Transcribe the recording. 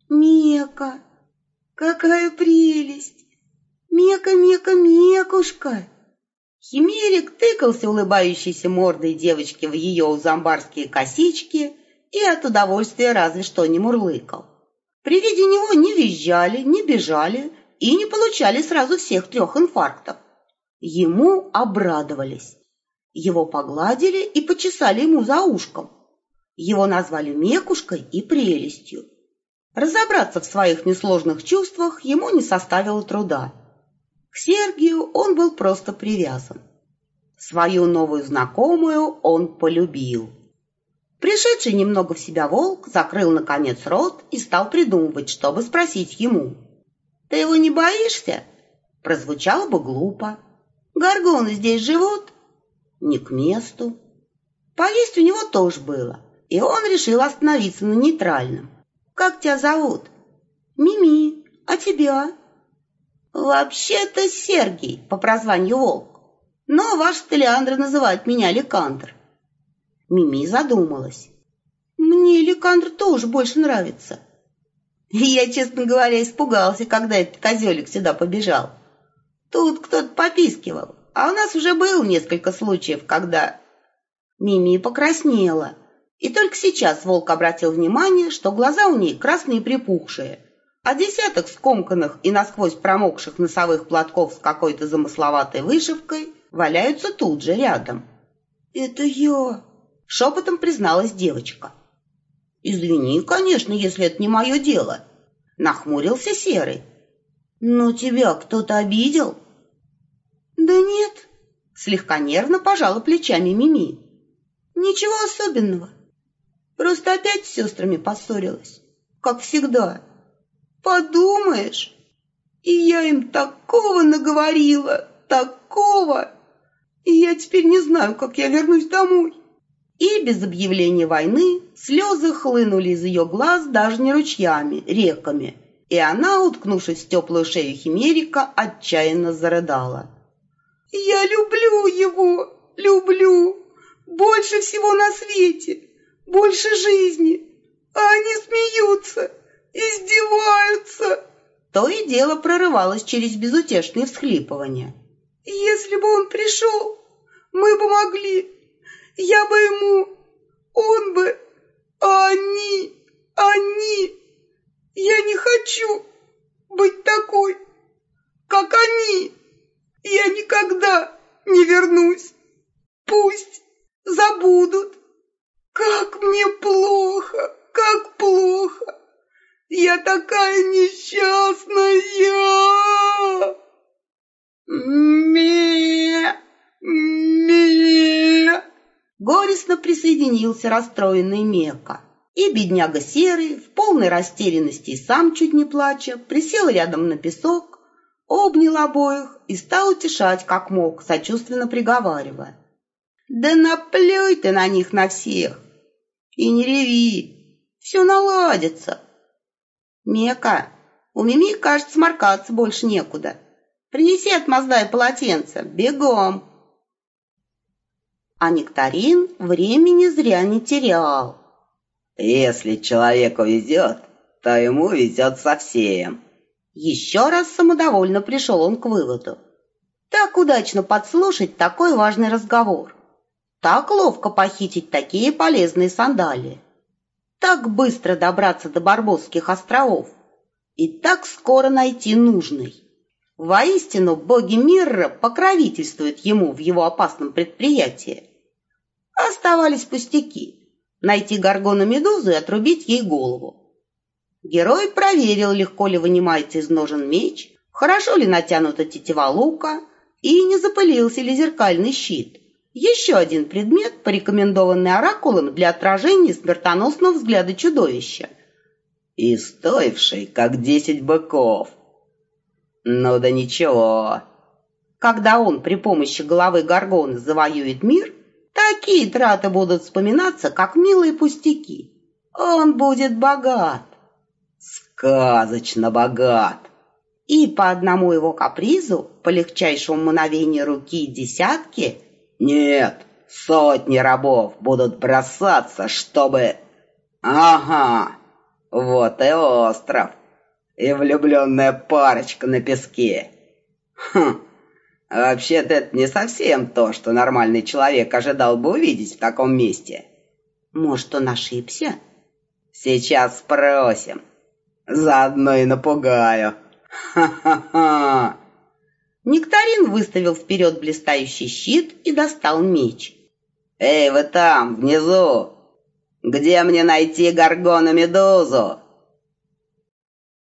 Мека, какая прелесть! Мека, Мека, Мекушка!» Химерик тыкался улыбающейся мордой девочки в ее узамбарские косички и от удовольствия разве что не мурлыкал. При виде него не визжали, не бежали и не получали сразу всех 3 инфарктов. Ему обрадовались. Его погладили и почесали ему за ушком. Его назвали Мекушкой и прелестью. Разобраться в своих несложных чувствах ему не составило труда. К Сергию он был просто привязан. Свою новую знакомую он полюбил. Пришедший немного в себя волк закрыл наконец рот и стал придумывать, чтобы спросить ему. «Ты его не боишься?» Прозвучало бы глупо. «Горгоны здесь живут?» Не к месту. Поесть у него тоже было, и он решил остановиться на нейтральном. «Как тебя зовут?» «Мими. А тебя?» «Вообще-то Сергий, по прозванию Волк, но ваш Телеандра называет меня Ликандр». Мими задумалась. «Мне Ликандр тоже больше нравится». Я, честно говоря, испугался, когда этот козелик сюда побежал. Тут кто-то попискивал, а у нас уже было несколько случаев, когда... Мими покраснела, и только сейчас Волк обратил внимание, что глаза у ней красные и припухшие, а десяток скомканных и насквозь промокших носовых платков с какой-то замысловатой вышивкой валяются тут же рядом. «Это я!» — шепотом призналась девочка. «Извини, конечно, если это не мое дело», — нахмурился Серый. «Но тебя кто-то обидел?» «Да нет», — слегка нервно пожала плечами Мими. «Ничего особенного. Просто опять с сестрами поссорилась, как всегда. Подумаешь, и я им такого наговорила, такого, и я теперь не знаю, как я вернусь домой». И без объявления войны слезы хлынули из ее глаз даже не ручьями, реками, и она, уткнувшись в теплую шею Химерика, отчаянно зарыдала. «Я люблю его, люблю, больше всего на свете, больше жизни, а они смеются, издеваются». То и дело прорывалось через безутешные всхлипывания. «Если бы он пришел, мы бы могли, я бы ему, он бы, а они, я не хочу быть такой, как они, я никогда не вернусь, пусть забудут. Как мне плохо, как плохо, я такая несчастная!» Горестно присоединился расстроенный Мека. И бедняга Серый, в полной растерянности и сам чуть не плача, присел рядом на песок, обнял обоих и стал утешать, как мог, сочувственно приговаривая. «Да наплюй ты на них на всех! И не реви, все наладится!» «Мека, у Мими, кажется, сморкаться больше некуда. Принеси отмазное полотенце, бегом!» А Нектарин времени зря не терял. «Если человеку везет, то ему везет совсем». Еще раз самодовольно пришел он к выводу. Так удачно подслушать такой важный разговор. Так ловко похитить такие полезные сандалии. Так быстро добраться до Барбосских островов. И так скоро найти нужный. Воистину, боги Мирра покровительствуют ему в его опасном предприятии. Оставались пустяки. Найти Горгону-медузу и отрубить ей голову. Герой проверил, легко ли вынимается из ножен меч, хорошо ли натянута тетива лука и не запылился ли зеркальный щит. Еще один предмет, порекомендованный оракулом для отражения смертоносного взгляда чудовища. И стоивший, как 10 быков. Ну да ничего. Когда он при помощи головы Горгоны завоюет мир, такие траты будут вспоминаться, как милые пустяки. Он будет богат. Сказочно богат. И по одному его капризу, по легчайшему мановению руки десятки, нет, сотни рабов будут бросаться, чтобы... Ага, Вот и остров. И влюбленная парочка на песке. Хм, вообще-то это не совсем то, что нормальный человек ожидал бы увидеть в таком месте. Может, он ошибся? Сейчас спросим. Заодно и напугаю. Ха-ха-ха. Нектарин выставил вперед блистающий щит и достал меч. Эй, вы там, внизу! Где мне найти Горгону-медузу?